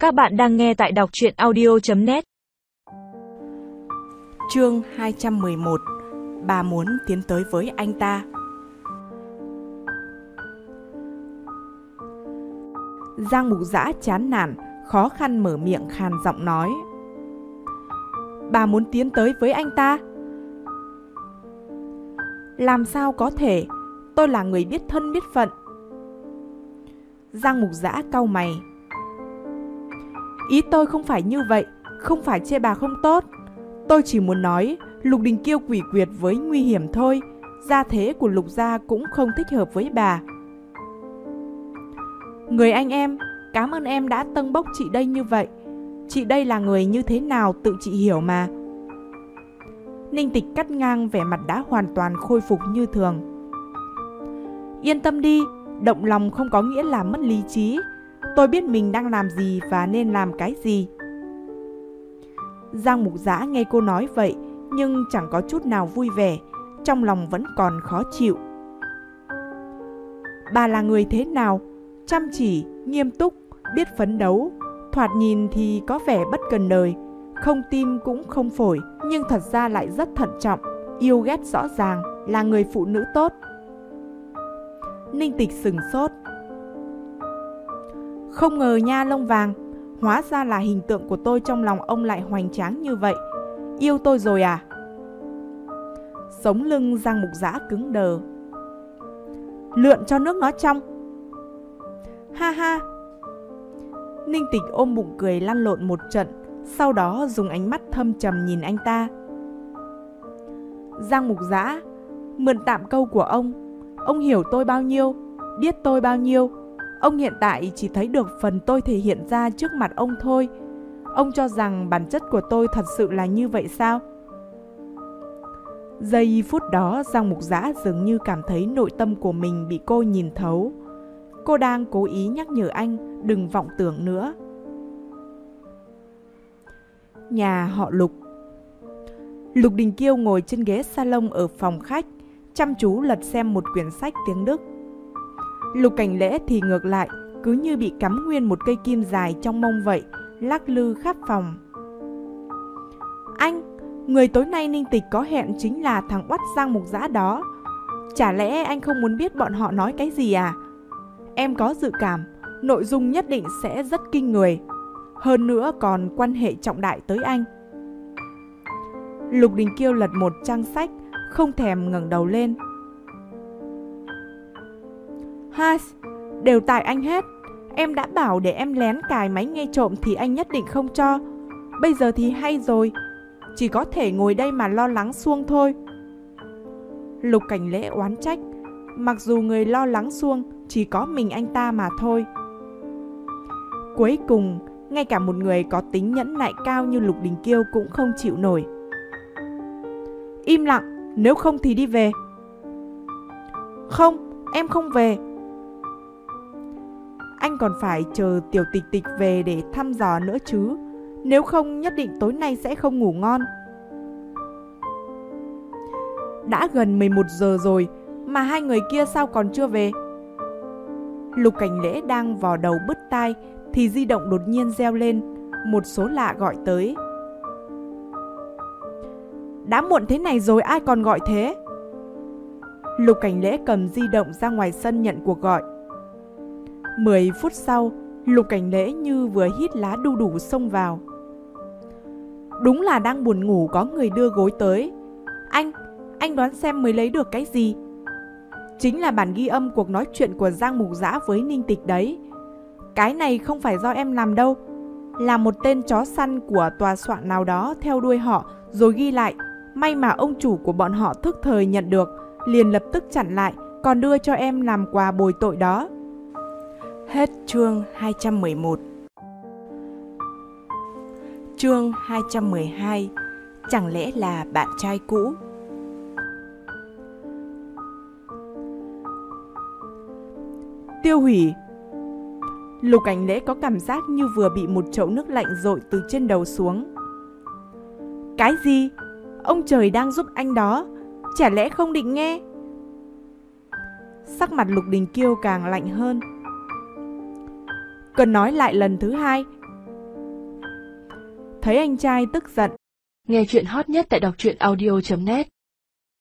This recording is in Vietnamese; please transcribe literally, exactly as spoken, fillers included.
Các bạn đang nghe tại đọc truyện audio chấm net. Chương hai trăm mười một. Bà muốn tiến tới với anh ta. Giang Mục Dã chán nản, khó khăn mở miệng khàn giọng nói: Bà muốn tiến tới với anh ta? Làm sao có thể, tôi là người biết thân biết phận. Giang Mục Dã cau mày: Ý tôi không phải như vậy, không phải chê bà không tốt. Tôi chỉ muốn nói Lục Đình Kiêu quỷ quyệt với nguy hiểm thôi. Gia thế của Lục gia cũng không thích hợp với bà. Người anh em, cảm ơn em đã tâng bốc chị đây như vậy. Chị đây là người như thế nào tự chị hiểu mà. Ninh Tịch cắt ngang, vẻ mặt đã hoàn toàn khôi phục như thường. Yên tâm đi, động lòng không có nghĩa là mất lý trí. Tôi biết mình đang làm gì và nên làm cái gì. Giang Mục Dã nghe cô nói vậy nhưng chẳng có chút nào vui vẻ, trong lòng vẫn còn khó chịu. Bà là người thế nào? Chăm chỉ, nghiêm túc, biết phấn đấu. Thoạt nhìn thì có vẻ bất cần đời, không tim cũng không phổi, nhưng thật ra lại rất thận trọng, yêu ghét rõ ràng, là người phụ nữ tốt. Ninh Tịch sừng sốt. Không ngờ nha lông vàng, hóa ra là hình tượng của tôi trong lòng ông lại hoành tráng như vậy. Yêu tôi rồi à? Sống lưng Giang Mục Dã cứng đờ. Lượn cho nước nó trong. Ha ha. Ninh Tịch ôm bụng cười lăn lộn một trận, sau đó dùng ánh mắt thâm trầm nhìn anh ta. Giang Mục Dã, mượn tạm câu của ông. Ông hiểu tôi bao nhiêu, biết tôi bao nhiêu. Ông hiện tại chỉ thấy được phần tôi thể hiện ra trước mặt ông thôi. Ông cho rằng bản chất của tôi thật sự là như vậy sao? Giây phút đó Giang Mục Dã dường như cảm thấy nội tâm của mình bị cô nhìn thấu. Cô đang cố ý nhắc nhở anh đừng vọng tưởng nữa. Nhà họ Lục. Lục Đình Kiêu ngồi trên ghế salon ở phòng khách, chăm chú lật xem một quyển sách tiếng Đức. Lục Cảnh Lễ thì ngược lại, cứ như bị cắm nguyên một cây kim dài trong mông vậy, lắc lư khắp phòng. Anh, người tối nay Ninh Tịch có hẹn chính là thằng oắt Giang Mục Dã đó. Chả lẽ anh không muốn biết bọn họ nói cái gì à? Em có dự cảm, nội dung nhất định sẽ rất kinh người. Hơn nữa còn quan hệ trọng đại tới anh. Lục Đình Kiêu lật một trang sách, không thèm ngẩng đầu lên. Ha, đều tại anh hết. Em đã bảo để em lén cài máy nghe trộm thì anh nhất định không cho. Bây giờ thì hay rồi, chỉ có thể ngồi đây mà lo lắng suông thôi. Lục Cảnh Lễ oán trách, mặc dù người lo lắng suông chỉ có mình anh ta mà thôi. Cuối cùng, ngay cả một người có tính nhẫn nại cao như Lục Đình Kiêu cũng không chịu nổi. Im lặng, nếu không thì đi về. Không, em không về. Anh còn phải chờ Tiểu Tịch Tịch về để thăm dò nữa chứ. Nếu không nhất định tối nay sẽ không ngủ ngon. Đã gần mười một giờ rồi mà hai người kia sao còn chưa về? Lục Cảnh Lễ đang vò đầu bứt tai thì di động đột nhiên reo lên. Một số lạ gọi tới. Đã muộn thế này rồi ai còn gọi thế? Lục Cảnh Lễ cầm di động ra ngoài sân nhận cuộc gọi. Mười phút sau, Lục Cảnh Lễ như vừa hít lá đu đủ xông vào. Đúng là đang buồn ngủ có người đưa gối tới. Anh, anh đoán xem mới lấy được cái gì? Chính là bản ghi âm cuộc nói chuyện của Giang Mục Dã với Ninh Tịch đấy. Cái này không phải do em làm đâu, là một tên chó săn của tòa soạn nào đó theo đuôi họ rồi ghi lại. May mà ông chủ của bọn họ thức thời nhận được, liền lập tức chặn lại, còn đưa cho em làm quà bồi tội đó. Hết chương hai trăm mười một. Chương hai trăm mười hai. Chẳng lẽ là bạn trai cũ? Tiêu hủy. Lục Cảnh Lễ có cảm giác như vừa bị một chậu nước lạnh dội từ trên đầu xuống. Cái gì? Ông trời đang giúp anh đó, chả lẽ không định nghe? Sắc mặt Lục Đình Kiêu càng lạnh hơn. Cần nói lại lần thứ hai. Thấy anh trai tức giận. Nghe chuyện hot nhất tại đọc truyện audio chấm net.